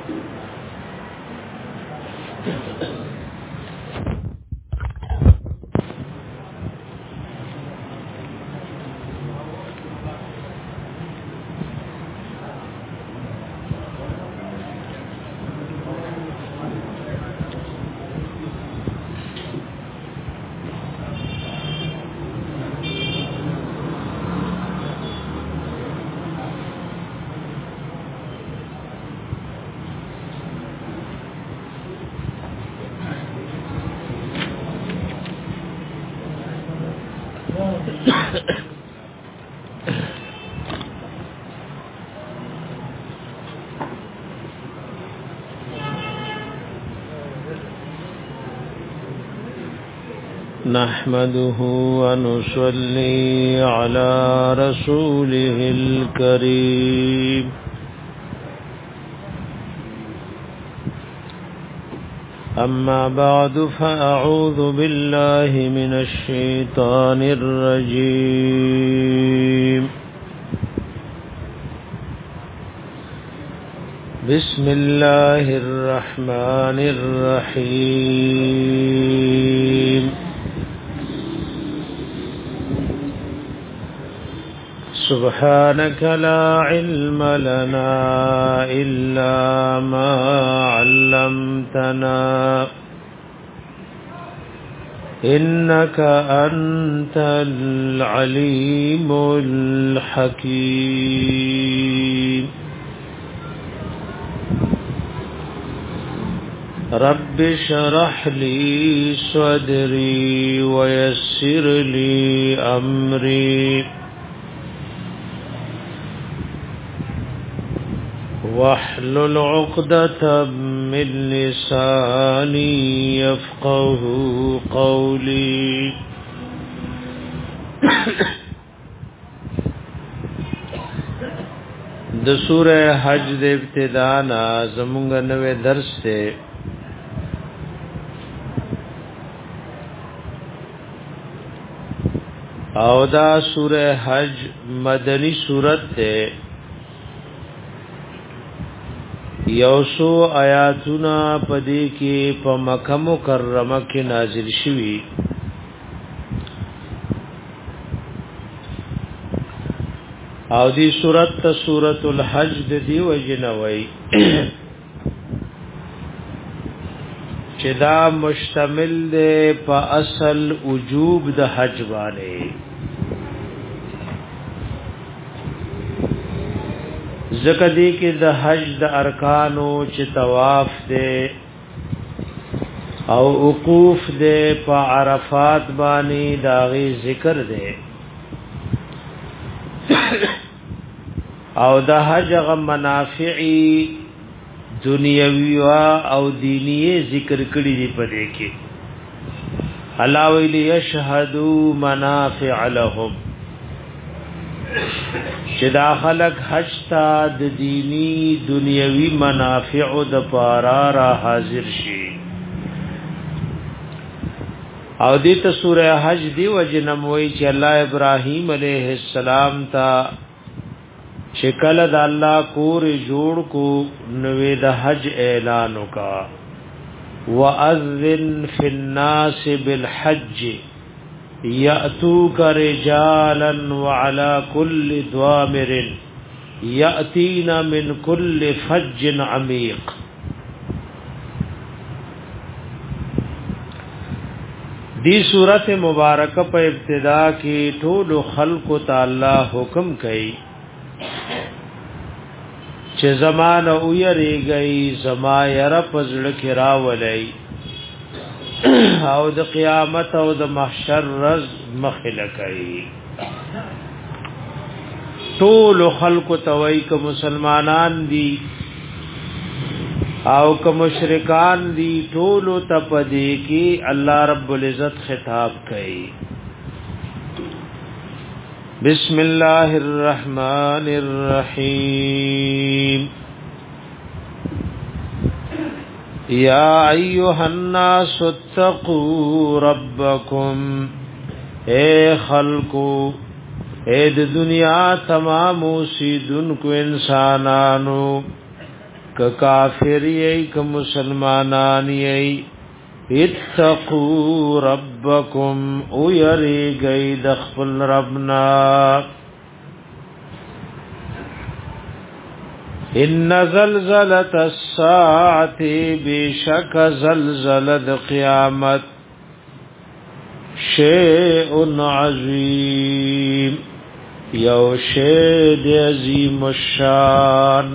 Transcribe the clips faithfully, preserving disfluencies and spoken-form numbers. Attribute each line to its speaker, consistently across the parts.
Speaker 1: نحمده ونصلي على رسوله الكريم أما بعد فأعوذ بالله من الشيطان الرجيم بسم الله الرحمن الرحيم سبحانك لا علم لنا إلا ما علمتنا إنك أنت العليم الحكيم رب اشرح لي صدري ويسر لي أمري واحلل عقدة من لساني يفقه قولي د سورہ حج د ابتدا نا زمونږ نوې درس ته او دا سورہ حج مدنی سورت ته یوسو آیاتنا پدې کې په مکه مکرمه کې نازل شوي او دې سورۃ ته سورۃ الحج د دی وجنوي چې دا مشتمل ده په اصل وجوب د حج باندې زکه دی کې د حج د ارکانو چې طواف ده او وقوف ده په عرفات باندې داغي ذکر ده او د حج غ منافعي دنیوي او دینی ذکر کړی دی په دې کې الله ویلی یشهدوا منافع لهم چې دا خلق حج تا د دینی دنیوي منافع د پارا را حاضر شي او دې ته سوره حج دی وجنموي چې الله ابراهيم عليه السلام تا شکل د الله کور جوړ کو نوې د حج اعلان وکا واذن فی الناس بالحج یاتوک رجالا وعلى كل ضامر یاتین من كل فج عمیق دی صورت مبارکه په ابتدا کې ټول خلق تعالی حکم کړي چې زمانه او یریږي زما ير پزړه کې راولای او د قیامت او د محشر رز مخله کوي ټول خلق توي ک مسلمانان دي او ک مشرکان دي ټول تپدي کې الله رب العزت خطاب کوي بسم الله الرحمن الرحيم يا ايها الناس اتقوا ربكم اے خلقو اے د دنیا تمام اوسیدونکو انسانانو ک کافر یی ک مسلمانان یی اتقوا ربکم او یری گئی دخل ربنا ان زلزلة الساعة بشک زلزلة قیامت شیء عظیم یو شیء عظیم الشان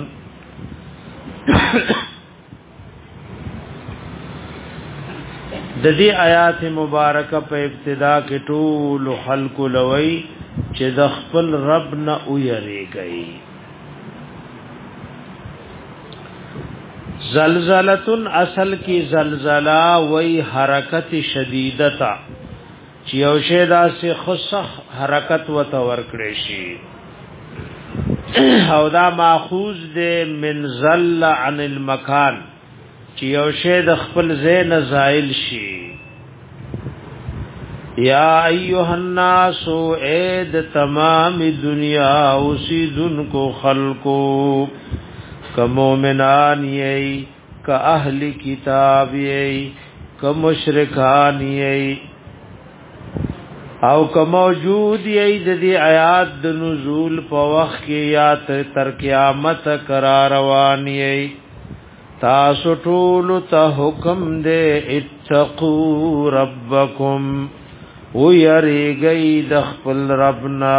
Speaker 1: د دې آیات مبارکه په ابتدا کې ټول خلق لوي چې د خپل رب نه ویریږي زلزلتن اصل کی زلزلہ وی حرکت شدیدتا چې یو شی داسې خصخ حرکت وته ورکړي شي او دا ماخوذ ده من زل عن المکان چې یو شی د خپل ځای نه زائل شي یا ایها الناس اید تمام دنیا اوسیدونکو خلقو که مومنان یی که اهل کتاب یی که مشرکان یی او که موجود یی د دې آیات د نزول په وخت کې یا تر قیامت قرار روان یی تاسو ټول ته حکم دې اتقوا ربکم او یریږئ د خپل ربنا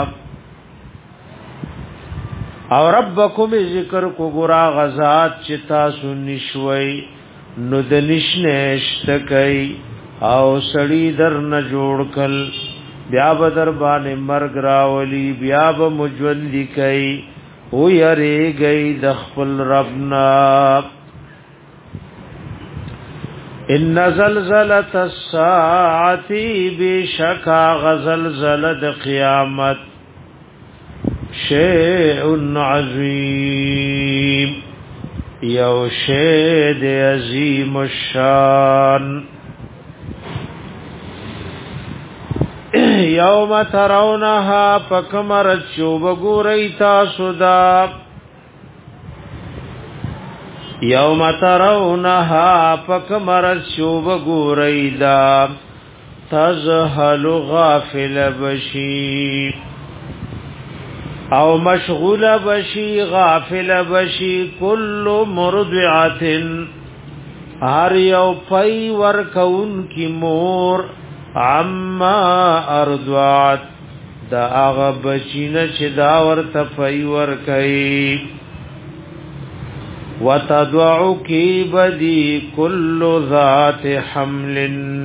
Speaker 1: او ربکم ذکر کو ګرا غزاد چې تاسو نشوي نو د نشنهشت کوي او سړی در نه جوړ کل بیا به در باندې مرګ راولي بیا به مجوند کوي او یری گئی د خپل ربنا ان زلزلة الساعة بشکا غزلزلة قیامت شیء عظیم یو شیء عظیم الشان یوم ترونها پکمرت شوب گوری تاسو دا یوم ترونها پکمرت شوب گوری دا تزهل غافل بشی او مشغول بشی غافل بشی کل مرضعت هر یو پی ورکون کی مور عما ارضعت دا آغا بچین چه دا ورطا پی ورکی وتدعو کی بدی کل ذات حمل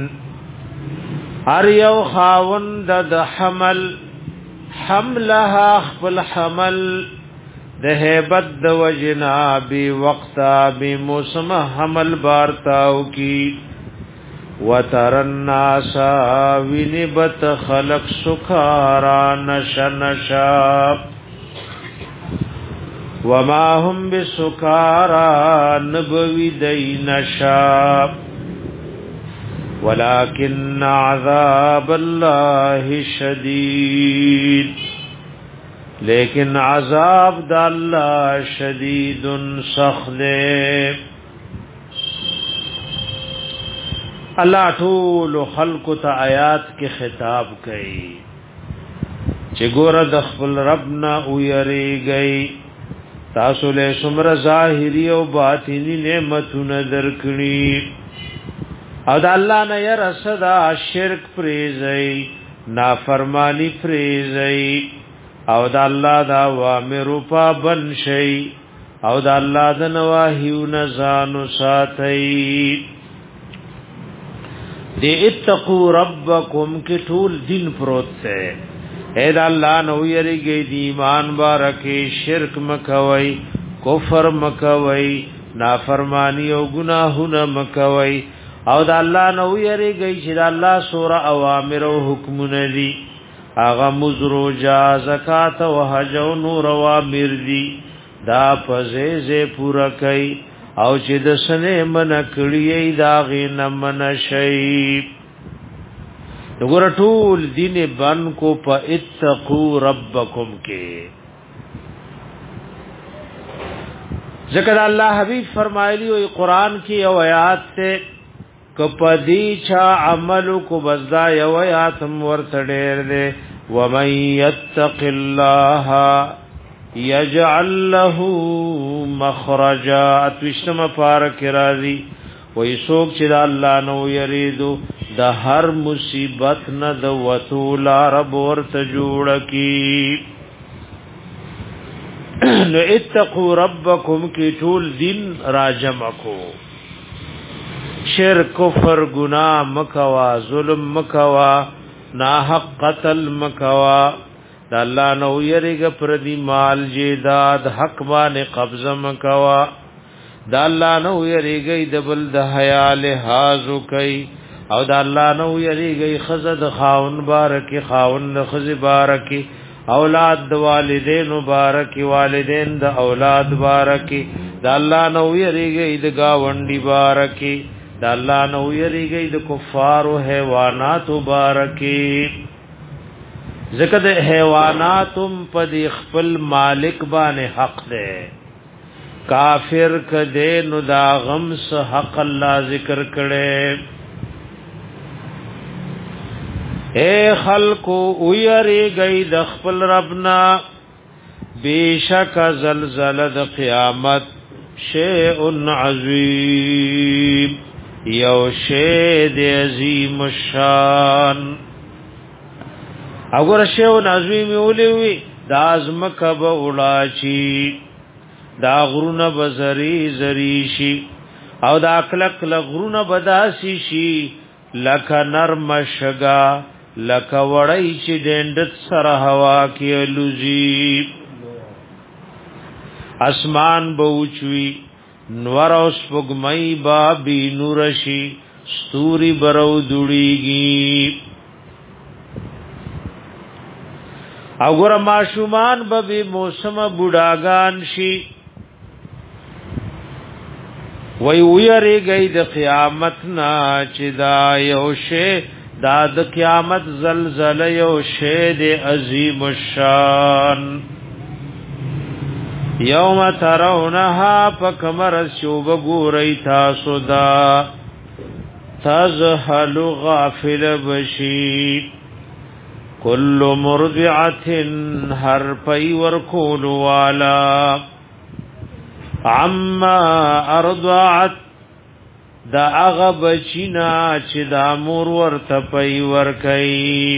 Speaker 1: هر یو خاوند د حمل حملها خپل حمل د هیبت د وجنا بی وقتا بی موسم حمل بارتاو کی وتر الناس ونبت خلق سکارا نشنشا وما هم بسکارا نبوی دی نشا ولكن عذاب الله شدید لیکن عذاب د الله شدید سخت الله ټول خلق ته آیات کې خطاب کوي چې ګور د خپل رب نه ویریږي تاسو له څومره ظاهري او باطینی نعمتونه درکړي او د الله نه ير صدا شرک پریزي نافرمانی پریزي او د الله دا وامر په بن شي او د الله د نواهیو نه ځانو ساتي دی اتقوا ربکم کی ټول دین پروت ہے اے دا اللہ نو یریږي دی ایمان بارکه شرک مکوي کفر مکوي نافرمانی او گناهونه مکوي او دا الله نو یریږي چې دا الله سوره اوامر او حکمونه دي اغه مزرو جا زکات او حج او نور اوامر دي دا پزې پورا کوي او چې د سنه من کړی دا غین من شي وګور ټول دین بن کو په اتقوا ربکم کې ذکر الله حبیب فرمایلی او قرآن کی او آیات ته کپدی چا عمل کو بزدا یو آیات ورته ډېر دے ومن یتق الله یجعل له مخرجا اتوشتم پارک راضی وای سوک چې الله نو یریدو د هر مصیبت نه د وتولا رب ورته جوړ کی نو اتقوا ربکم کی ټول دین راجمکو شرک کفر گناہ مکوا ظلم مکوا ناحق قتل مکوا د الله نو یریګ پر دی مال جیداد حق باندې قبضه مکوا د الله نو یریګ د بل د حیا لحاظ کوي او د الله نو یریګ خزد خاون بارکی خاون خز بارکی اولاد د والدین مبارک والدین د اولاد بارکی د الله نو یریږي د گاونډي بارکی د الله نو یریږي د کفار او حیوانات بارکی ذکر د حیواناتم په خپل مالک باندې حق ده کافر کده نو دا غم سه حق الله ذکر کړي اے خلقو اویری گئی د خپل ربنا بیشک زلزلہ د قیامت شیء عظیم یو شیء د عظیم الشان اگر شیء عظیم اولیوی دا ازمک با اولاچی دا غرون بزری زریشی او دا اکلک لغرون بداسی شی لک نرم شگا لکه وړی چې ډندت سره هوا کې لوزي اسمان بوچوي نور اوس پګمای با بي نورشي ستوري برو دوړيږي وګوره ماشومان به موسم بوډاګان شي وی ویری گئی د قیامت نا چې دا یو شی دا د قیامت زلزلہ یو شی د عظیم الشان یوم ترونها پکمر شوب ګورئی تاسو دا تزهل غافل بشی کل مرضعه هر پی ورکول والا عما ارضعت دا اغا بچینا چې دا مور ورته پي ورکي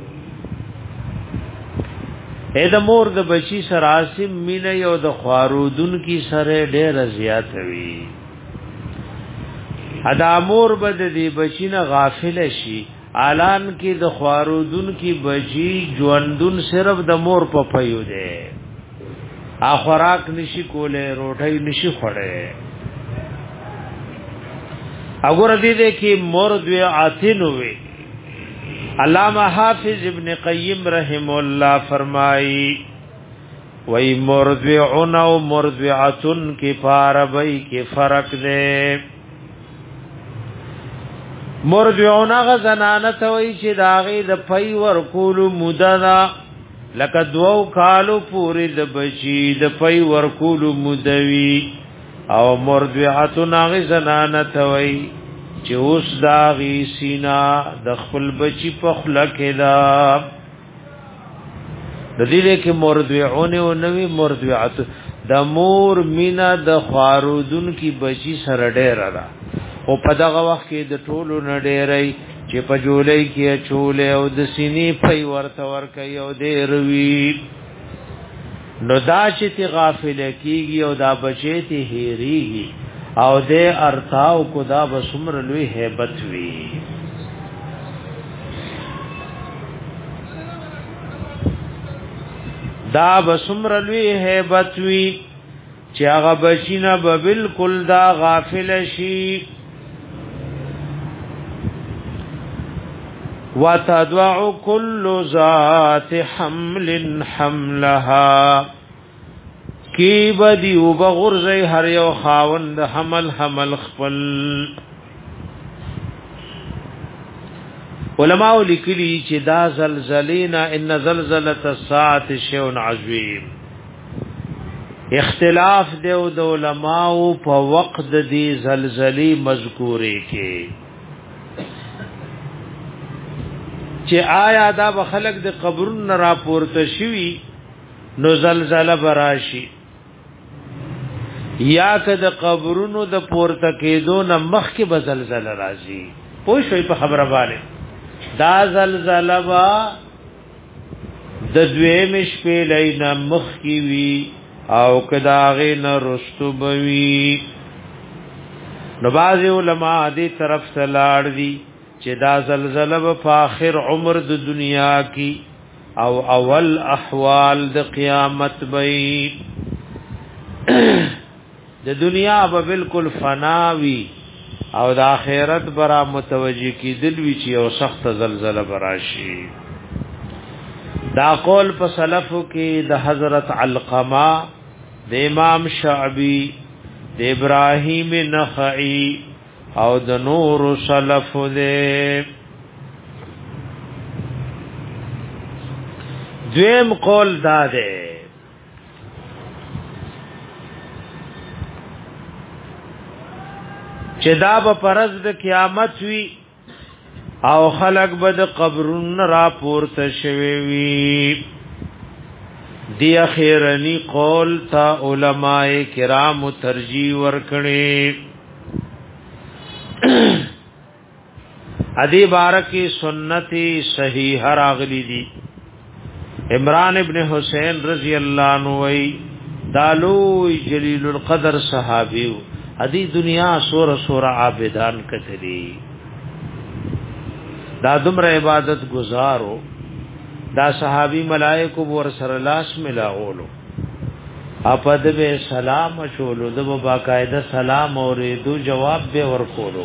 Speaker 1: اې د مور د بچی سراسم مینه یو د خوارودن کی سره ډېر زیات وي ادا مور بد دی بچینا غافل شي اعلان کې د خوارودن کی بچی ژوندون صرف د مور په پيو دی اخراک نشي کوله روټي نشي خوړې اگر دې دې کې مرد و عاتن وي علامہ حافظ ابن قیم رحم الله فرمایي وای مرد و عن او مرد و عاتن کې فاربای کې فرق دی مرد و عن غزنانه توي چې داغي د پي ور کول مددا لکه دوو کالو پوری د بچی د پي ور کول مدوي او مرضعه ناغي زنانه توي چې اوس داغي سینا د خپل بچی په خلکه دا د دې کې مرضعونه او نوې مرضعه د مور مینا د خارودن کی بچی سره ډېر را او په دغه وخت کې د ټولو نډېرای چې په جولای کې چولې او د سینې پي ورته ور کوي او دې روي نو دا چې تی غافل کیږي او دا بچی تی هېریږي او دې ارتاو کو دا بسمر لوی hebat وی دا بسمر لوی hebat وی چې هغه بچینا به بالکل دا غافل شي وتدع كل ذات حمل حملها کی بدی وبغرزی هر یو خاوند حمل حمل خپل علماء لیکلی چې دا زلزلینا ان زلزلة الساعه شیء عظیم اختلاف دیو د علماء په وقت دی زلزلې مذکورې کې چې آیا دا به خلق د قبرونو راپورته شوي نو زلزلہ براشي یا که د قبرونو د پورته کېدو نه مخکې به زلزلہ راځي پوه شوي په خبره باندې دا زلزلہ با د دویم شپې لینا مخکې وي او کداغه نه رستو بوي نو باز علماء دې طرف ته لاړ دي چې دا زلزلہ په آخر عمر د دنیا کې او اول احوال د قیامت وي د دنیا به بالکل فناوي او د آخرت برا متوجي کی دل وی چې او سخت زلزلہ براشي دا قول په سلفو کې د حضرت علقمه د امام شعبی د ابراهیم نخعی او د نور سلف دې دویم قول دا ده چې دا به پرز د قیامت وی او خلق به د قبرون را پورته شوي وي دی اخیرنی قول تا علماء کرام ترجیح ورکړي ادی بارکی سنتی صحیح راغلی دی عمران ابن حسین رضی اللہ عنہ وی دالو جلیل القدر صحابیو ادی دنیا سور سور عابدان کتلی دا دمر عبادت گزارو دا صحابی ملائکو ور سره لاس ملاولو اپد به سلام چولو دبا باقاعده سلام اوریدو جواب به ورکولو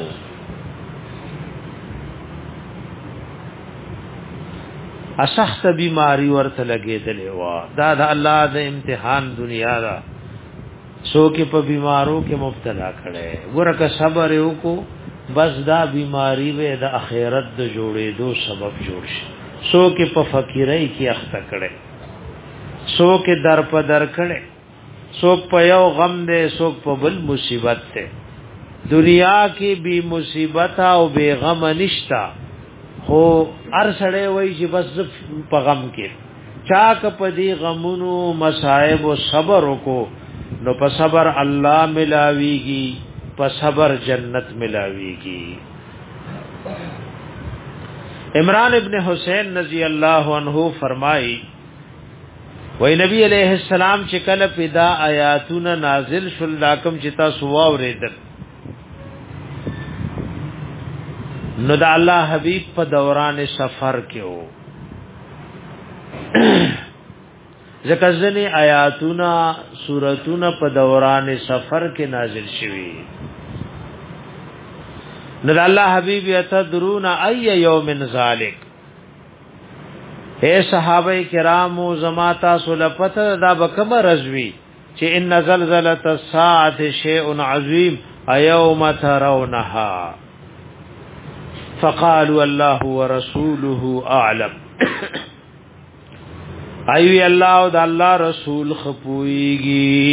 Speaker 1: اسخت بیماری ورته لګیدلې وا دا د الله د امتحان دنیا دا سو کې په بیمارو کې مبتلا کړي ورکه صبر یو کو بس دا بیماری به د اخرت د جوړېدو سبب جوړ شي سو کې په فقیرای کې اخته کړي سو کې در په در کړي سو په یو غم دې سو په بل مصیبت ته دنیا کې بی مصیبت او بے غم نشتا خو ار سړی وای چې بس په غم کې چاک په دې غمونو مصائب او صبر وکړو نو په صبر الله ملاويږي په صبر جنت ملاويږي عمران ابن حسین رضی اللہ عنہ فرمائی وی نبی علیہ السلام چې کله پیدا آیاتونه نازل شول لاکم چتا سوا اوریدل نو د الله حبیب په دوران سفر کې وو ځکه ځنې آیاتونه سوراتونه په دوران سفر کې نازل شوي نو الله حبیب یتدرون ای یوم ذالک اے صحابه کرامو زماتا سلفت دا بکم رزوی چې ان زلزلۃ الساعه شیء عظیم ایوم ترونها فقالوا الله ورسوله اعلم ایوی الله او د الله رسول خپويږي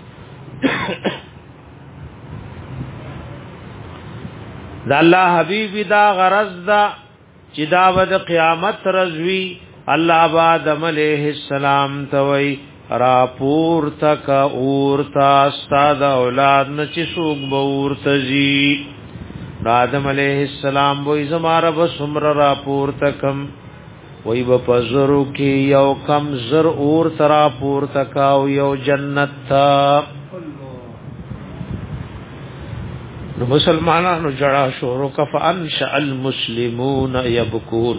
Speaker 1: دا الله حبیب دا غرض دا چې دا ود قیامت رضوی الله با آدم علیہ السلام توي راپور تک اورتا استاد اولاد نچ سوق بور تزي آدم علیہ السلام وې زماره بسمر راپور تکم وې په پزرو کې یو کم زر اور ترا پور تک او یو جنت تا نو مسلمانانو جڑا شورو کف انشاء المسلمون یبکون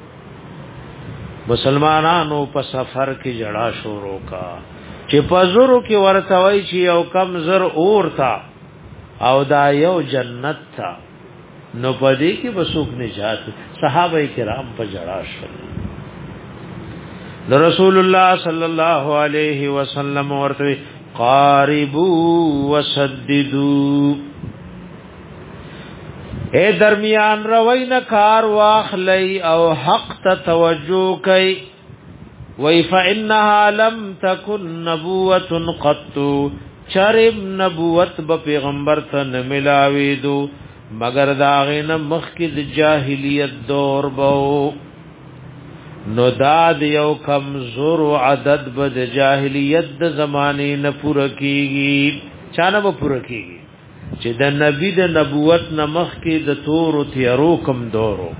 Speaker 1: مسلمانانو په سفر کې جڑا شورو کا چې پزرو کې ورتوي چې یو کم زر اور تا او دا یو جنت تا نو پدې کې بسوک نجات صحابه کرام په جڑا شول رسول الله صلی الله علیه وسلم ورته قاربوا وسددوا اے درمیان روی نه کار واخلی او حق ته توجه کوي وی فإنها لم تكن نبوة قط چرب نبوت با پیغمبر تا نملاویدو مگر داغین مخکد جاہلیت دور باو نو داد یو کمزور عدد بد جاہلیت د زمانی نه پوره کیږي چانه به پوره کیږي چې د نبی د نبوت نه مخکې د تور تیارو کم دورو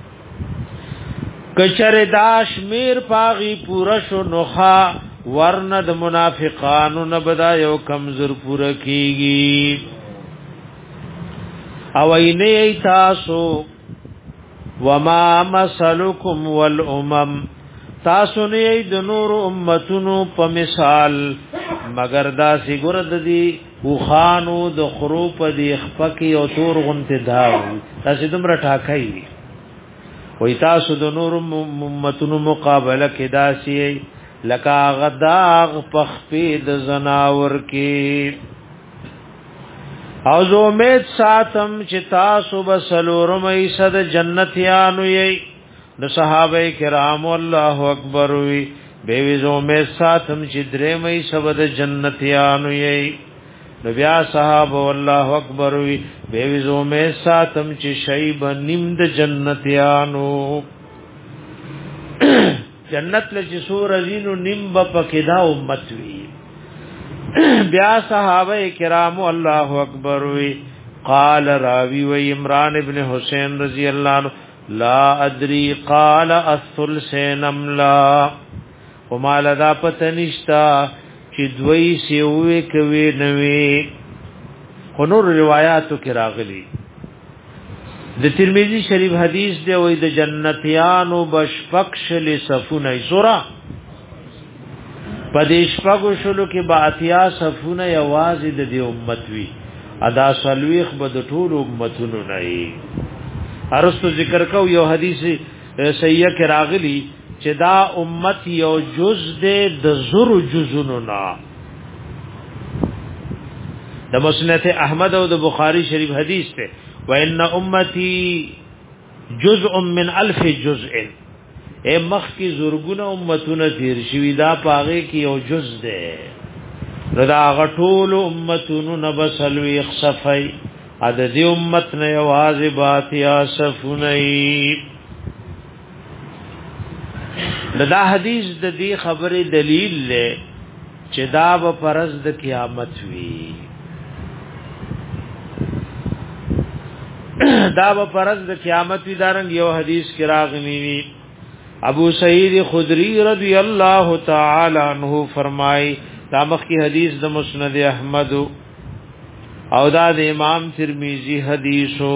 Speaker 1: کچره داش میر پاغي پورا شو نوخا ورن د منافقانو نه بدا یو کمزور پوره کیږي او اینه تاسو وما مثلکم والامم تاسو نه د نور امتونو په مثال مگر دا سی ګرد دی او خانو د خروپ دی خپکی او تور غنت داو تاسو دمر ټاکای وی تاسو د نور امتونو مقابله کې داسي لکا غداغ پخپی د زناور کې او زو امید ساتم چې تاسو بسلورم ایسد جنتیانو یی د صحابه کرام الله اکبر وی بیوی زو امید ساتم چې درې مې سبد جنتیانو یی نو بیا صحابه الله اکبر وی بیوی زو امید ساتم چې شیب نیم د جنتیانو جنت لچ سور ازینو نیم بپکدا امت وی بیا صحابه کرام الله اکبر وی قال راوی و عمران ابن حسین رضی اللہ عنہ لا ادری قال الثلثین املا وما لدا پتنشتا چې دوی سی وې کوي نوې خنور روایتو کې راغلي د ترمذی شریف حدیث دی وې د جنتیانو بشفقش لصفونه سورہ پدیش پاگو شلو کې با اتیا صفونه یوازې د دې امت وی ادا سلويخ بد ټول امتونو نه ارستو ذکر کو یو حدیث صحیح کې راغلی چې دا امت یو جز دې د زرو جزونو نه د مسند احمد او د بخاری شریف حدیث ته وان امتی جزء من الف جزء اے مخ کی زرگونه امتونه تیر شوی دا پاغه کی یو جز ده ردا غټول امتونو نبسلوی خصفی عدد امت نه یوازې باتیا صفونی دا حدیث د دې خبره دلیل له چې دا به پرز د قیامت وی دا به پرز د قیامت وی دارنګ یو حدیث کې راغلی وی ابو سعید خدری رضی اللہ تعالی عنہ فرمائی دامخ کی حدیث د مسند احمد او دا د امام ترمذی حدیثو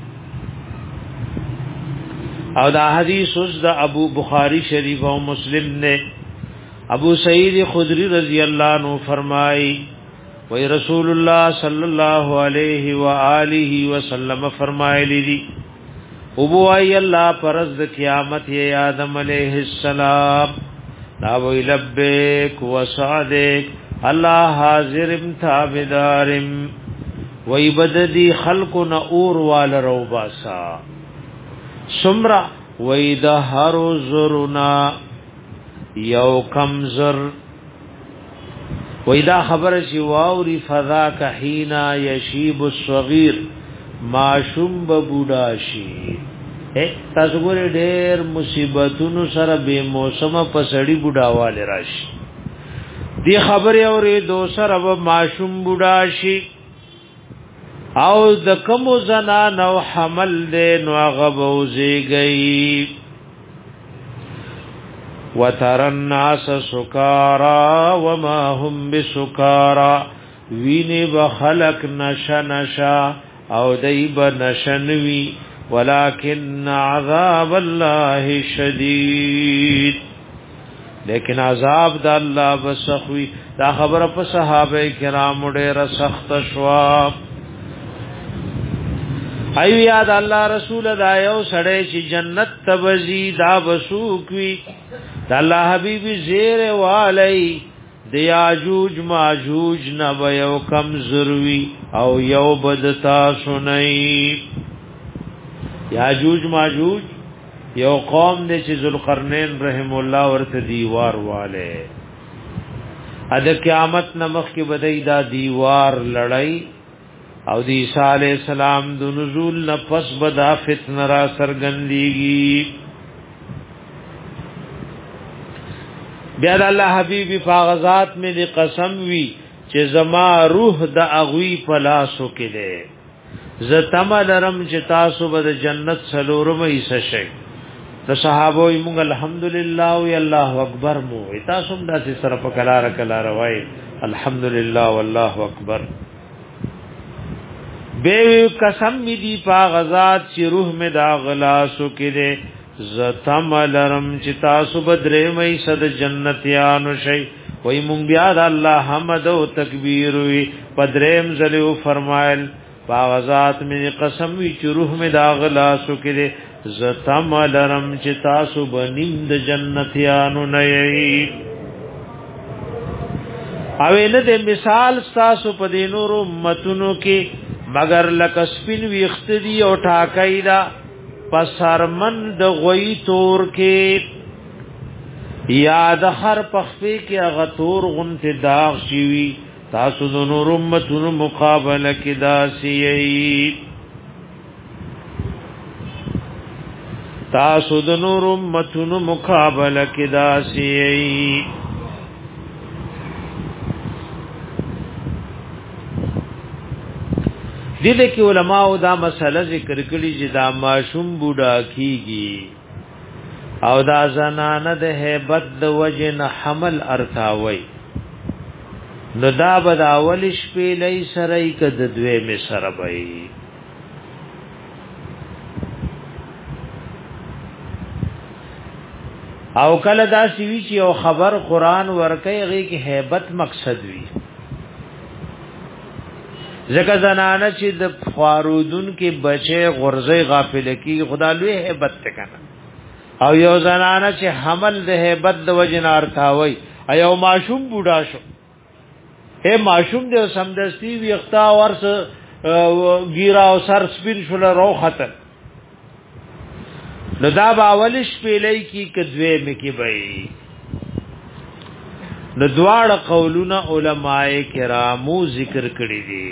Speaker 1: او دا حدیث د ابو بخاری شریف او مسلم نے ابو سعید خدری رضی اللہ عنہ فرمائی وی رسول اللہ صلی اللہ علیہ وآلہ وسلم فرمائے لی ابو ای اللہ پرز د قیامت ی آدم علیہ السلام ناوی لبیک و صادق اللہ حاضرم تابدارم وی بددی خلق نعور وال روباسا سمرا وی دهر زرنا یو کمزر وی دا خبر چی واوری فذاک حینا یشیب الصغیر معشوم ببوداشی اے تاسو ګورې ډېر مصیبتونو سره به موسمه پسړی بډاواله راشي دی خبره اورې دو سره به معشوم بډاشي او د کوم زنا نو حمل دې نو غبوزي گئی وتر الناس سکارا وما هم بسکارا ویني بخلق نشا نشا او دیب نشنوی ولكن عذاب الله شدید لیکن عذاب د الله بسخوی دا خبره په صحابه کرام ډېر سخت شوا ایو یاد الله رسول دا یو سړی چې جنت تبزی دا بسوکوي دا الله حبیب زیر والی د یاجوج ماجوج نه یو کم زروي او یو بدتا سنئی یاجوج ماجوج یو قوم دې چې ذوالقرنین رحم الله ورته دیوار والے ا د قیامت نمخ کې بدای دا دیوار لړۍ او د عیسی علی السلام د نزول نفس بدا فتنه را سرګندېږي. بیا د الله حبیب فغزات میں دی قسم وی چې زما روح د اغوی پلاسو کې ده زتملرم چې تاسو به جنت سلورم ایسه شي. د صحابه موږ الحمدلله او الله اکبر مو تاسو هم داسې سره په کلار کلار وای الحمدلله والله اکبر. به قسم می دی پاغزات چې روح می دا غلاسو کې ده زتملرم چې تاسو بدرې مې صد جنتیانو شي. وای مونږ بیا د الله حمد او تکبیر وی پدریم زلیو فرمایل باغزات می قسم وی چې روح می دا غلاسو کې زتملرم چې تاسو بنیم د جنتیانو نه یی. او نه د مثال تاسو په دینور امتونو کې مگر لکسپین وی اختدی او ټاکایدا پسرمن د غوی تور کې یاد هر پخفي کې هغه تور غنت داغ شي تاسو د نور امتونو مقابله کې داسي تاسو د نور امتونو مقابله کې داسي. دله کې علماء دا مسله ذکر کړي چې دا ماشوم بوډا کیږي او دا زنانه د hebat د وجن حمل ارتاوي نو دا بد اول شپې لې سره کد دوی می سره وي. او کله دا سی چې او خبر قران ورکه غي کې hebat مقصد وي زکه زنانه چې د فارودون کې بچي غرزه غافل کی خدا لوی hebat تکنه او یو زنانه چې حمل د hebat د وجنار تاوي ایو معشوم بوډا شو اے معشوم دې سمدستی ویختا ورس ګیرا او سر سپین شول رو خطر نو دا باولش پیلای کی کدوی مکی بئی. نو دواړه قولونه علماء کرامو ذکر کړی دي.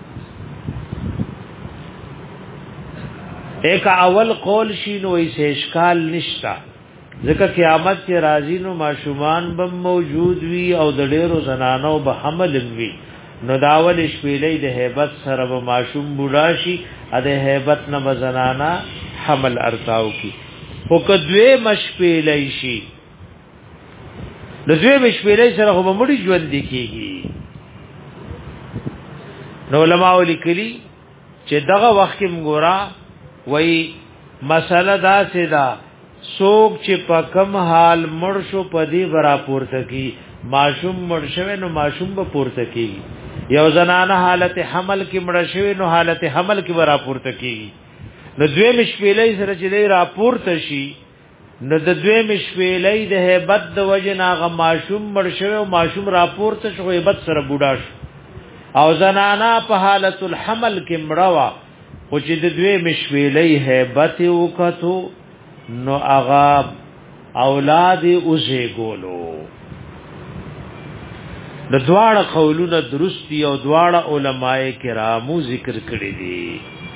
Speaker 1: ایک اول قول شینو ایسه اشکال نشتا ځکه قیامت کې راځي نو ماشومان به موجود وي او د ډیرو زنانو به حمل وي نو داول شپېلې د hebat سره به ماشوم بوډا شي ا د hebat نه بزنانا حمل ارتاو کی او کدوې مشپېلې شي د دوی مشپېلې سره هم مړي ژوند دي کیږي. نو علماء لیکلي چې دغه وخت کې مګورا وای مسله دا سیدا سوک چې په کم حال مړ شو پدی برا پورته کی ماشوم مړ شوی نو ماشوم به پورته کی یو زنانه حالت حمل کې مړ شوی نو حالت حمل کې برا پورته کی نو دوی مشپېلې سره چې دی را پورته شي نو د دوی مشپېلې د hebat د وجناغه ماشوم مړ شوی او ماشوم را پورته شو hebat سره بوډا شو او زنانه په حالت الحمل کې مړوا خو چې د دوی مشویلې hebat وکړو نو اغا اولاد اوسه ګولو. د دواړه قولونه درستی او دواړه علماء کرامو ذکر کړی دي.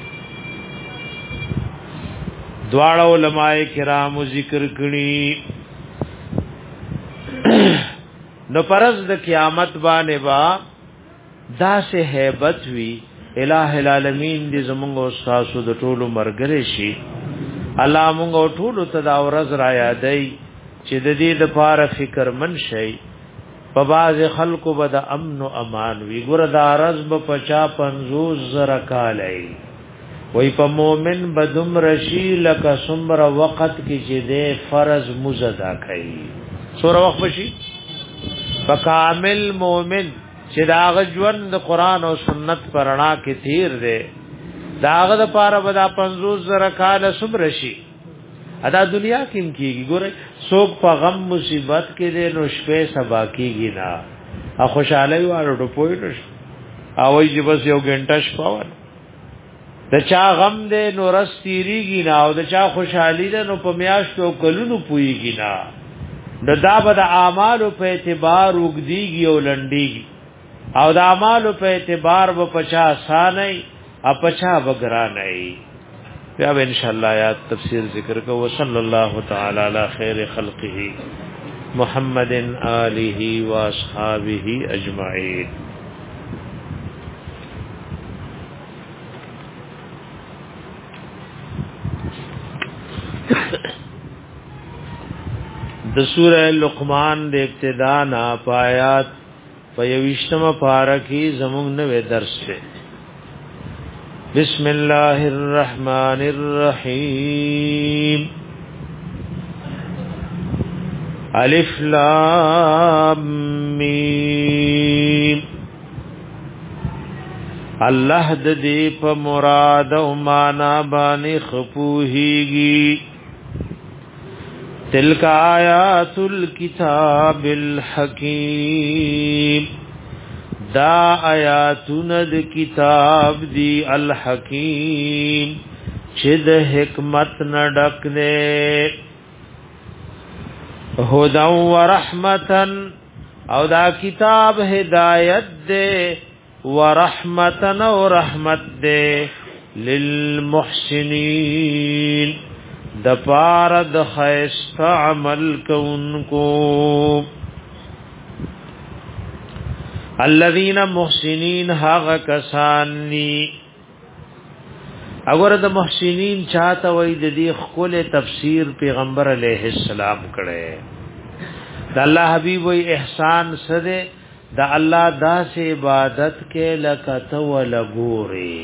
Speaker 1: دواړه علماء کرامو ذکر کړی نو پرز د قیامت باندې با دا سه hebat وی الہ العالمین دې زمونږ استاد د ټولو مرګره شي. الله مونږ ټولو ته دا ورځ را یادای چې د دې د پاره فکر من شي په باز خلکو به د امن او امان وی ګور دا ورځ به پچا پنځوس زره کالای وای په مؤمن بدم رشی لک سمر وخت کې چې دې فرض مزدا کوي سور وخت بشي فکامل مؤمن چې داغه ژوند د قران او سنت پرنا کې تیر دی داغه د پاره ودا پنځوس زره کال صبر شي ادا دنیا کې کیږي ګوره څوک په غم مصیبت کې دی نو شپه سبا کیږي نه ا خوشاله واره ډو پوي نش او وای چې بس یو غنټه شپه د چا غم دې نو رس تیریږي نه او د چا خوشحالي ده نو په میاشتو کلونو پويږي نه د دا به د اعمالو په اعتبار وګديږي او لنډيږي او د اعمالو په اعتبار به پچا آسانه او پچا بګرانه بیا ان شاء الله آیات تفسیر ذکر کو صلی الله تعالی علی خیر خلقه محمد آله و اصحابہ اجمعین. د سورہ لقمان د ابتدا نا پایات پيوشتم پارکی زمون نوې درس ته. بسم الله الرحمن الرحیم. الف لام میم. الله د دې په مراد او معنا باندې خپوهيږي. تلک آیات الكتاب الحکیم. دا آیاتون د کتاب دی الحکیم چې د حکمت نه ډک دی. هدى ورحمتا او دا کتاب هدایت دی ورحمتا او رحمت دی للمحسنین د پار د خیست عمل کونکو. الذين محسنین هغه کسانی اگر د محسنین چاته وای د دې خپل تفسیر پیغمبر علیه السلام کړي. د الله حبیب وای احسان سره د الله داس عبادت کې لکته ولګوري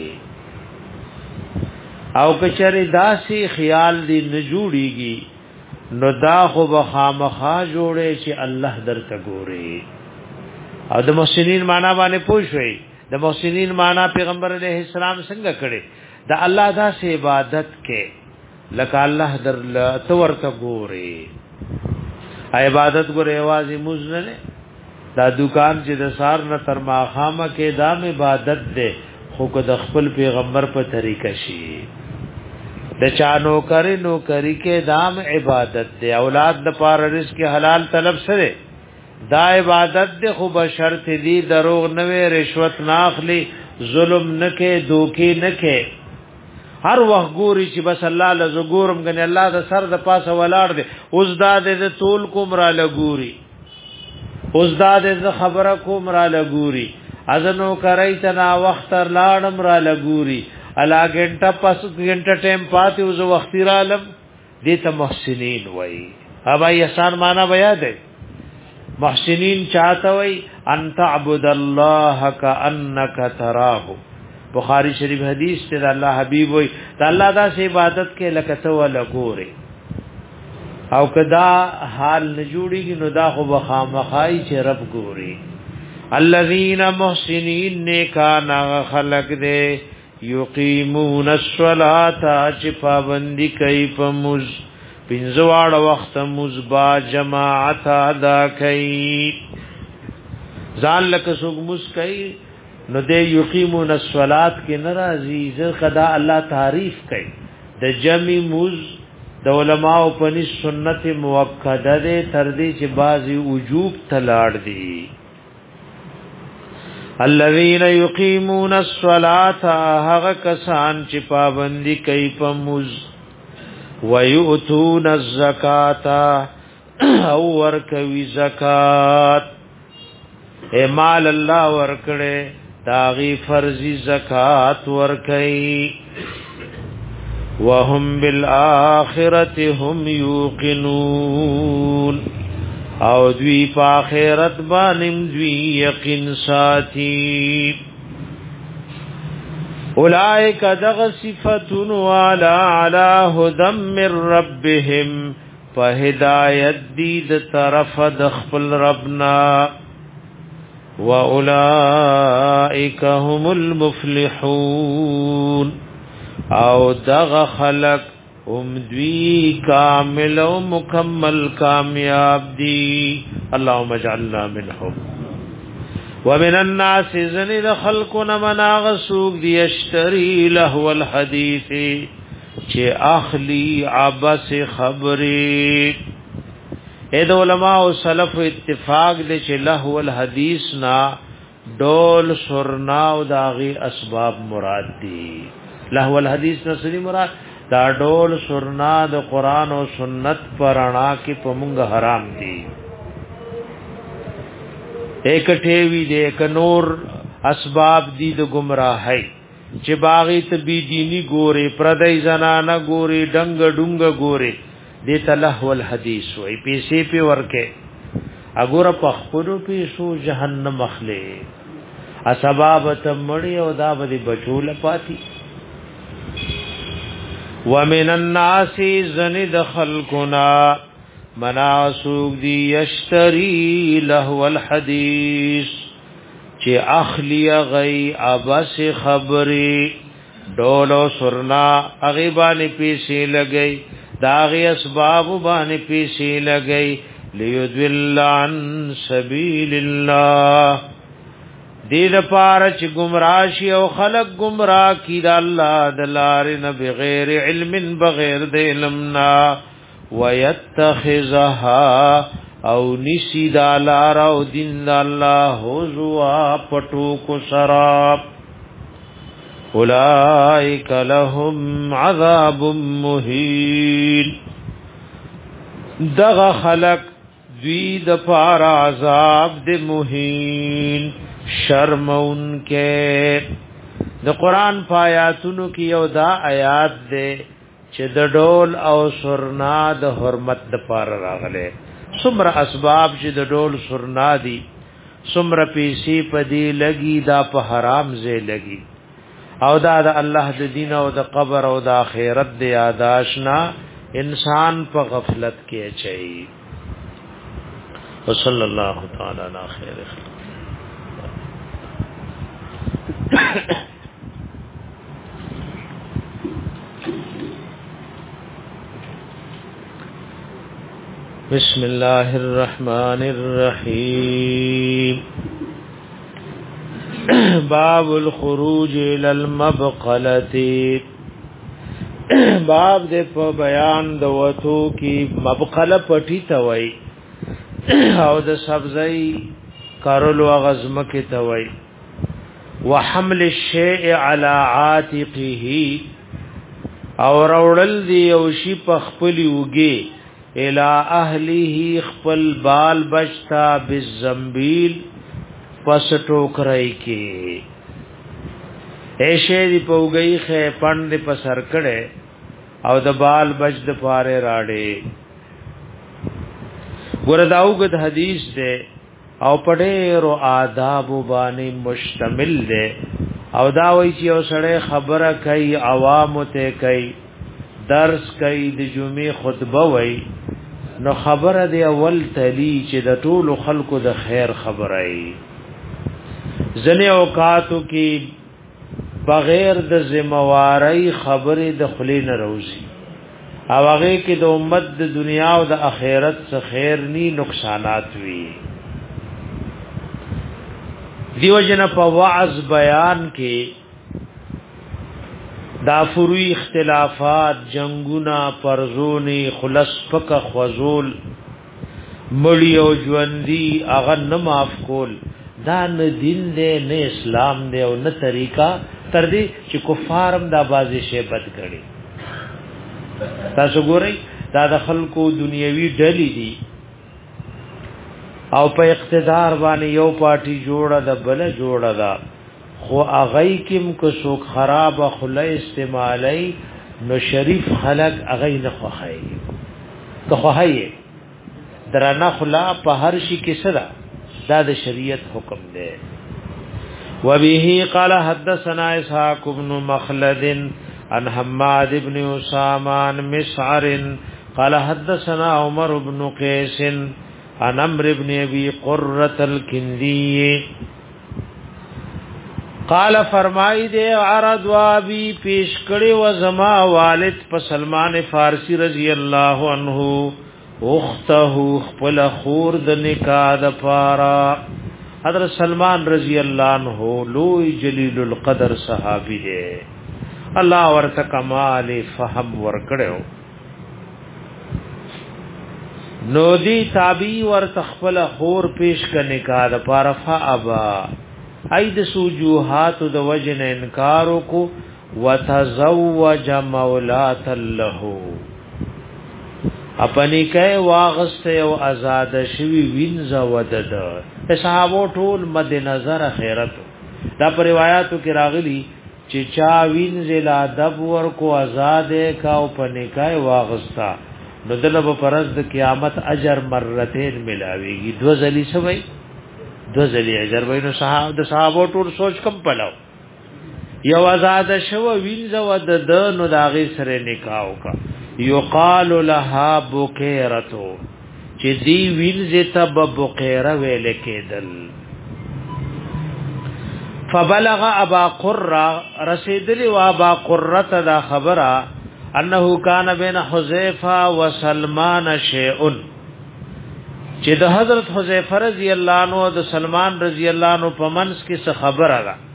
Speaker 1: او کچره داسي خیال دی نه جوړيږي نو دا خو بخامخا جوړي چې الله درته ګوري. او د محسنین معنا باندې پوښوي. د محسنین معنا پیغمبر علیه السلام څنګه کړي؟ د الله داسې عبادت کې لکه الله در تورته ګوري. عبادت ګوري आवाज موز نه دا دکان چې د سار نه تر ماخامه کې دام عبادت ده خو که د خپل پیغمبر په طریقه شي. د چانو کرے نو کری کې دام عبادت ده. اولاد د پار رزق حلال طلب سره دا عبادت ده خو بشرط دی دروغ نوې رشوت ناخلی ظلم نکې دوکي نکې. هر وخت ګوري چې بس الله لزګورم غني الله د سر د پاسه ولاړ دی. اوس دا د طول کوم را لګوري اوس دا د خبره کوم را لګوري اذنو کوي تنا وخت لاړم را لګوري الا غنټه پس غنټه ټیم پاتې اوس وخت را لم دې ته محسنین وای. ابا احسان معنا بیا ده. محسنین چاہتا وی ان تعبد الله کانک تراه. بخاری شریف حدیث ته الله حبیب وی ته الله دا سه عبادت کې لکته ولا ګوره او کدا حال نه جوړیږي نو دا خو بخامخای چې رب ګوري. الذين محسنین نیکانا خلق دے یقیمون الصلاة چې پابندی کوي په مز پنځواړه وخت مزبا جماعت ادا کوي. ځان لکه څوک مز کوي نو دې یقیمون الصلاة کې ناراضي ځکه دا الله تعریف کوي. د جمع مز د علماء په نس سنت موکده ده تر دې چې بعضي وجوب تلاړ دي. الذين يقيمون الصلاة هغه کسان چې پابندي کوي په مز ويؤتون الزکات او ورکوي زکات. اے مال الله ورکړي داغي فرضي زکات ورکړي. وهم بالآخرة هم يوقنون او دوی په آخرت باندې دوی یقین ساتي. اولئک دغ صفتون والا علی هدى من ربهم فهدایت دید طرف د خپل ربنا واولئک هم المفلحون او دغ خلق ام دوی کامل و مکمل کامیاب دی. اللهم اجعلنا منهم. ومن الناس زن خلقنا مناغ سوق دی اشتری لهو الحدیث چه اخلی عبس خبری. اید علماء و سلف اتفاق دی چه لهو الحدیث نا ڈول سرنا و داغی اسباب مراد دی. لهو الحدیث نا سنی مراد دا ڈول سرنا دا قرآن و سنت پرانا کی پمونگ حرام دی. ایک ٹھیوی دے ایک نور اسباب دی د گمراہی چې باغی ته بی دینی ګوري پردای زنانا ګوري ډنګ ډنګ ګوري دې تلهو الحدیث وای پیسې په ورکه اګور په خپل پیسو جهنم مخله اسباب ته مړی او دا به بچول پاتی. ومن الناس زند خلقنا مناسوک دی یشتری لهو الحدیث چه اخلی غی عبس خبری ڈولو سرنا اغیبانی پیسی لگئی داغی اسباب بانی پیسی لگئی لیدویل عن سبیل اللہ دید پارچ گمراشی او خلق گمراہ کی دا اللہ دلارن بغیر علم بغیر دلمنا وَيَتَّخِذَهَا او نسی دا لارا او دین دا اللہ حضوا پٹو کو سراب اولائک لهم عذاب مہین. دغ خلق دوید پار عذاب دے مہین شرم ان کے. دا قرآن پایاتونو کی یو دا آیات دے چې د ډول او سرنا د حرمت د پار راغله. سمر اسباب چې د ډول سرنا دي سمر پیسې پدی لګي دا په حرام زه لګي او دا د الله د دین او د قبر او د آخرت د یاداشنا انسان په غفلت کې چي. وصلی الله تعالی علی خیر خلق. بسم الله الرحمن الرحیم. باب الخروج الى المبقلة. باب دې په بیان د وتو کی مبقله پټی توي او د سبزی کارلو غزمه کی توي وحمل الشيء على عاتقه او روړل دی او شی په خپل وګي الى اهله خپل بال بچتا بالزنبیل پس ټوکرای کې ایشه دی پوګی خې پند په سر کړه او د بال بچ د پاره راړې ګرداوګد حدیث ده او پډېرو آداب باندې مشتمل ده او دا وایي چې اوسړه خبره کوي عوام ته کوي درس کوي د جمعې خطبه وایي نو خبره دی اول تلی چې د ټولو خلکو د خیر خبره ای ځنه اوقاتو کې بغیر د ذمہواری خبره د خلین روزي او هغه کې د امت د دنیا او د آخرت څخه خیر ني نقصانات وي. دیو جن په وعظ بیان کې دا فروي اختلافات جنگونا پرزونی خلص پک خوزول مړی او ژوندۍ هغه نه معاف کول دا نه دین دی نه اسلام دی او نه طریقہ تر دې چې کفارم دا بازي شی بد کړي. تاسو ګورئ دا د خلکو دنیوي ډلې دي او په اقتدار باندې یو پارٹی جوړه ده بل جوړه ده خو اغی کم کو سو خراب خله استعمالی نو شریف خلق اغی نه خوخی که خوخی درانه خلا په هر شي کې صدا دا د شریعت حکم دی. وبه قال حدثنا اسحاق بن مخلد عن حماد بن اسامه عن مسعر قال حدثنا عمر بن قيس عن عمرو بن ابي قرة الكندي قال فرمای دے عرض وابی پیش کړي و زما والد په سلمان فارسی رضی الله عنه اخته خپل خور د نکاح د پارا حضرت سلمان رضی اللہ عنہ لوی جلیل القدر صحابی دے اللہ ورته کمال فهم ورکړو نو دی تابعی ورته خپل خور پیش ک نکاح د پارفا ابا اید سوجوحات د وجن انکار کو وتزوج مولات له اپنی کای واغست او آزاد شوی وینځ ودد صحابو ټول مد نظر خیرت دا پر روایتو کې راغلی چې چا وینځ لا دب ور کو آزاد کا او پنی کای واغستا نو دلب پرز د قیامت اجر مرتين ملاویږي دو ځلی سوي دو ځلی اجر وینو صحاب د صحابو ټول سوچ کم پلاو یو آزاد شو وینځ ودد نو داغه سره نکاح وکا یقال لها بوکیرتو چې دی وینځ تب بوکیره ویل کېدل فبلغ ابا قرة رسیدلی و ابا قرة دا خبره انه کان بین حذیفه و سلمان شیء چې د حضرت حذیفه رضی الله عنه او د سلمان رضی الله عنه په منځ کې څه خبره ده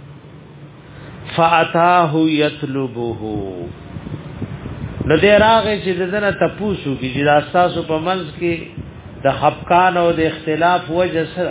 Speaker 1: فاتاه یطلبه نو دې راغی چې دنه تپوسو کې چې تاسو په منځ کې د خفقان او د اختلاف وجه سره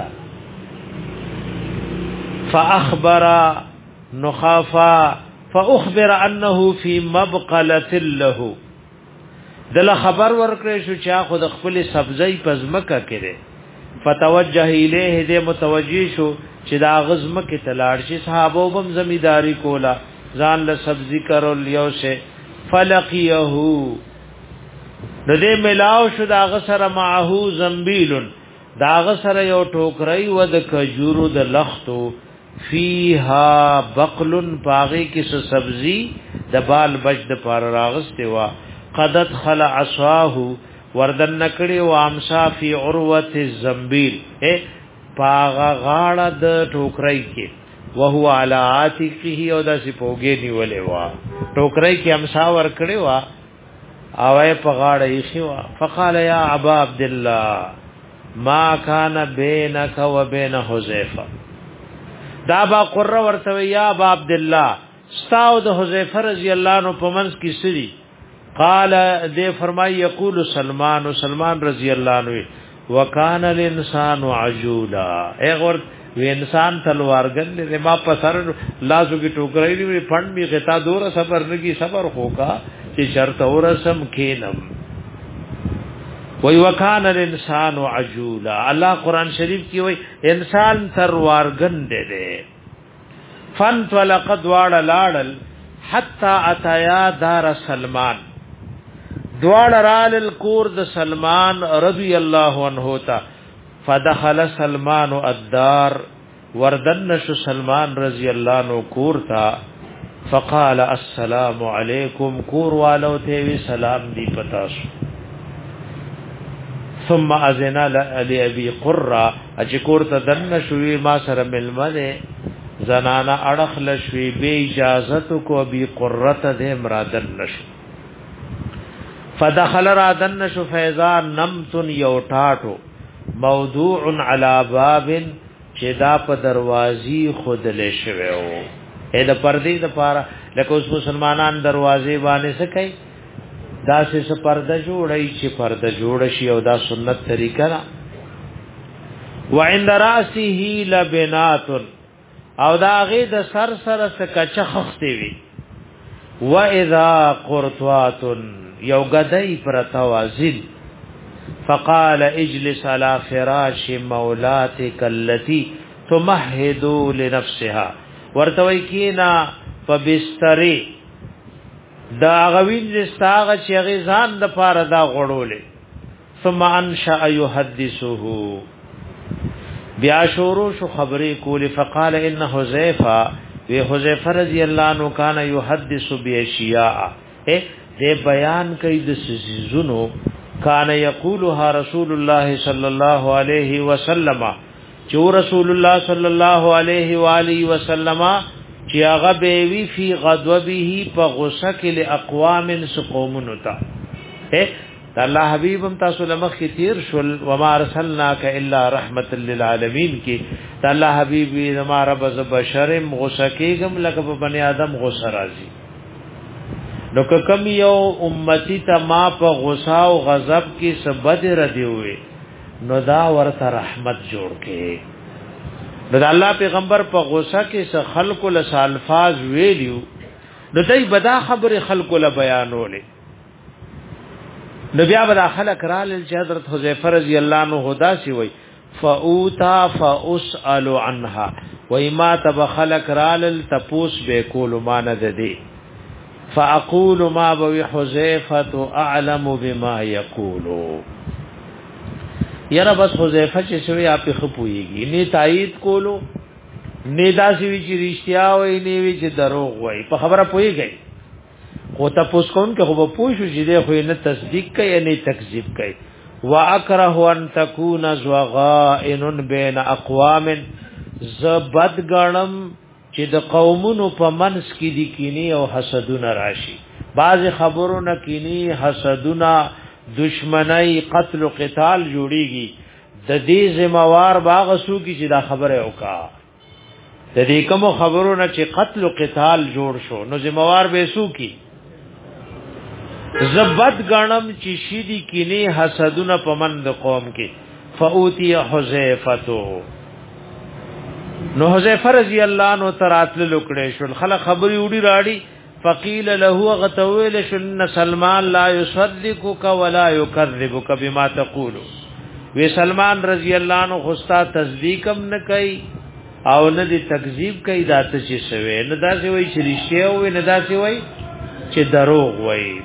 Speaker 1: فاخبر نخافا فاخبر انه في مبقله له دل خبر ورکړې شو چې خود خپل سبزی پزمکه کړي فتوجه الیه دې متوجی شو چې دا غزمه کې تلاړ شي صحابو بم زمیداری کولا ځان له سبزی کرول یو شه فلقيه نو دې ملاو شو دا غسر معه زنبیل دا غسر یو ټوکرای و د کجورو د لختو فیها بقل باغی کس سبزی د بال بج د پار راغسته وا قدت خلع عصاه وردن نکړي و امسا فی عروه الزنبیل اے پاغا غاړه د ټوکرای کې وهو علی عاتقه او د سپوګې نیولې وا ټوکرای کې امسا ور کړي وا اوای په غاړه یې شو فقال یا ابا عبد الله ما کان بینک و بین حذیفه دا با قره ورته یا ابا عبد الله استاو د حذیفه رضی الله عنه په منځ کې سری قال دې فرمای یقول سلمان سلمان رضی الله عنه وکان الانسان عجولا اے ور و انسان تلوارګن دې ما په سر لاسو کې ټوکرای دی فند می غتا دور صبر نگی صبر ہوکا چې شرط اورسم کینم وی وکان الانسان عجولا الله قران شریف کی وی انسان تروارګن دے دے فن ولقد واړ لاړل حتا اتیا دار سلمان دوړ رال الکور د سلمان رضی الله عنه تا فدخل سلمان الدار وردن شو سلمان رضی الله عنه کور تا فقال السلام علیکم کور والو ته سلام دی پتاسو ثم اذن لابي قرة اجکور ته دن شوی ما سره ملمنه زنانا اڑخ لشوی بے اجازت کو ابي قرة ده مرادن نشو فدخل رادن نشو فیضا نمتن یوٹاٹو موضوع علی باب چدا په دروازی خود لشویو اې د پردې د پاره لکه اوس مسلمانان دروازې باندې څه کوي دا څه پرده جوړي چې پرده جوړ شي او دا سنت طریقه ده وعند راسه لبنات او دا غي د سر سره څه کچ خختي وي واذا قرطات یو غدای پر توازن فقال اجلس على فراش مولاتك التي تمهد لنفسها ورتوي کینا په بسترې دا غوین لستاغه چې غزان د پاره دا غړولې ثم انشا يحدثه بیا شروع شو خبرې کولې فقال ان حذیفه وی حذیفه رضی الله عنه کان يحدث باشیاء اے دې بیان کوي د سيزونو کان یقولها رسول الله صلی الله علیه وسلم جو رسول الله صلی الله علیه و آله وسلم چې هغه به وی فی غضبه په غصه کې له اقوام سقومن تا الله حبیب هم تاسو لمخ کی تیر شل وما ارسلناک الا رحمت للعالمین کی الله حبیب زما رب ز بشرم غسکیګم لکه په بنی آدم غسه راځي نو کم یو امتی ته ما په غصه او غضب کې سبد ردی وي نو دا ورته رحمت جوړ کې نو الله پیغمبر په غصه کې س خلق له الفاظ ویلیو نو دای بدا خبر خلق له بیانولې نبی ابا خلق را ل حضرت حذیفه رضی الله عنه هدا سی وی فاوتا فاسال عنها وما تب خلق را ل تپوس به کول ما نه ددی فاقول ما بو حذیفه اعلم بما یقول یرا بس حذیفه چې شوی اپ خپویږي نه تایید کولو نه داسې وی چې رښتیا وای نه وی چې دروغ وای په خبره پویږي خو تاسو کوم کې خو په پوښو چې دی خو نه تصدیق کوي نه تکذیب کوي واکره ان تکون زغائن بین اقوام زبد غنم چې د قومونو په منس کې دي کینی او حسدونه راشي بعض خبرونه کینی حسدونه دشمنی قتل او قتال جوړیږي د دې ذمہوار باغ سو کی چې دا خبره وکا د دې کوم خبرونه چې قتل او قتال جوړ شو نو ذمہوار به سو کی زبد غنم چې شیدی کینی حسدونه پمند قوم کې فاوتی حذیفه نو حذیفه رضی الله عنه تراتل لکړې شو خلک خبري وډی راړي فقیل له غتویل شن سلمان لا يصدقك ولا يكذبك بما تقول وی سلمان رضی الله عنه خوستا تصدیقم نه کوي او نه دي تکذیب کوي داته چې سوي نه داسې وای چې رښتیا وای نه داسې وای چې دروغ وای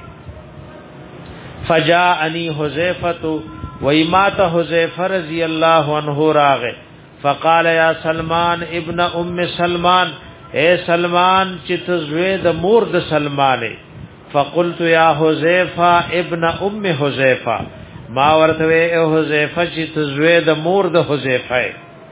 Speaker 1: فجاءني حذیفه وایمات حذیفه رضی الله عنه راغه فقال یا سلمان ابن ام سلمان اے سلمان چې تزوی د مور د سلمانه فقلت یا حذیفه ابن ام حذیفه ما ورته اے حذیفه چې تزوی د مور د حذیفه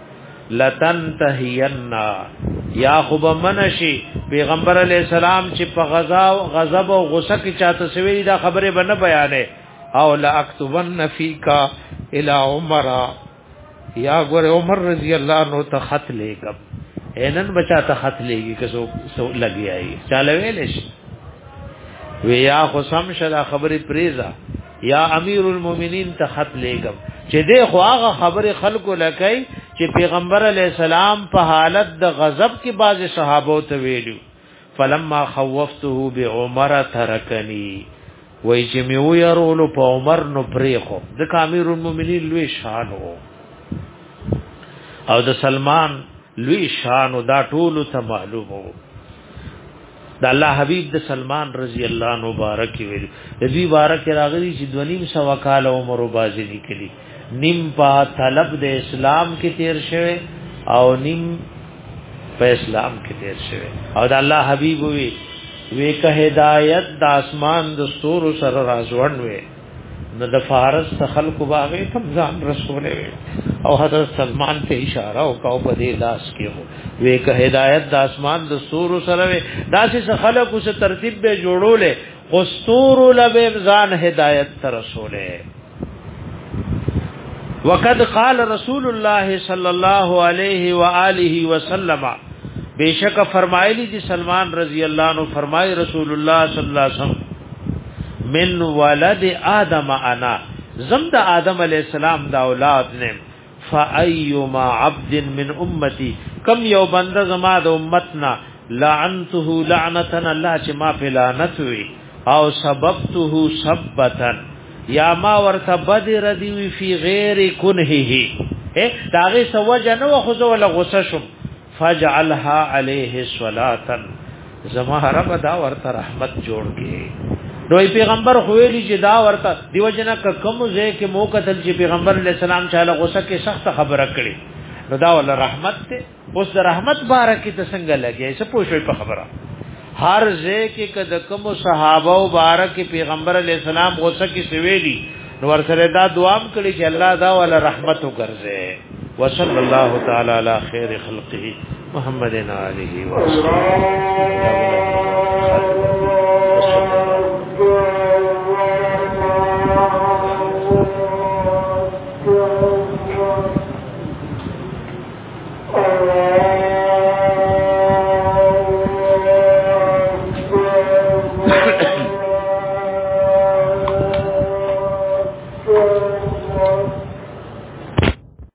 Speaker 1: لتنتهین یا خب منشی پیغمبر علیہ السلام چې په غضا او غضب او غصه کې چاته سوي دا خبره بنه بیانې او لا اكتبن فیک الی عمر یا ګور عمر رضی الله عنه ته خط لګم اینن بچا ته خط لګي که سو سو لګي آئی چاله ویلش وی یا خصم شدا خبره پریزا یا امیر المؤمنین ته خط لګم چې دې خو هغه خبره خلکو لکای چې پیغمبر علی السلام په حالت د غضب کې بعض صحابه ته ویلو فلما خوفته بعمر ترکنی وای چې مې ويرولو په عمر نو پریخو د امیر المؤمنین لوی شان وو او د سلمان لوی شان او دا ټول ته معلوم وو د الله حبیب د سلمان رضی الله عنه مبارک ویل د دې مبارک راغلی چې دونیم سو کال عمر بازی نکلی نیم په طلب د اسلام کې تیر شوه او نیم په اسلام کې تیر شوه او د الله حبیب وی وی که هدایت د اسمان د ستور سره رازوړ وی نو د فارس خلق باغې تم ځان رسوله وی او حضرت سلمان ته اشاره او کو په دې لاس کې وو وی که هدایت د اسمان د ستور سره وی داسې خلق اوس ترتیب به جوړولې او ستور لبه ځان هدایت ته رسوله وقد قال رسول الله صلی الله علیه و آله وسلم بیشک فرمایلی دی سلمان رضی اللہ عنہ فرمای رسول اللہ صلی اللہ علیہ وسلم من ولد آدم انا زمد آدم علیہ السلام دا اولاد نے فایما عبد من امتی کم یو بنده زما د امتنا لعنته لعنتا الله چې ما په لعنت وی او سببته سبتا یا ما ورته بدر دی فی غیر کنه داغه سوجه نو خو ولا غصه شم فجعلها علیه صلاتا زما رب دا ورته رحمت جوړ کې نو پیغمبر خو ویلی چې دا ورته دیو جنا کوم ځای کې مو قتل چې پیغمبر علیہ السلام چاله غصه کې سخت خبره کړي نو دا ول رحمت ته اوس د رحمت بارکه ته څنګه لګي څه پوښوي په خبره هر ځای کې کده کوم صحابه او بارک پیغمبر علیہ السلام غصه کې سویلی نو ورسره دا دعا کړي چې الله دا ول رحمت وکړي وصلی الله تعالی علی خیر خلقه محمد علیه و سلم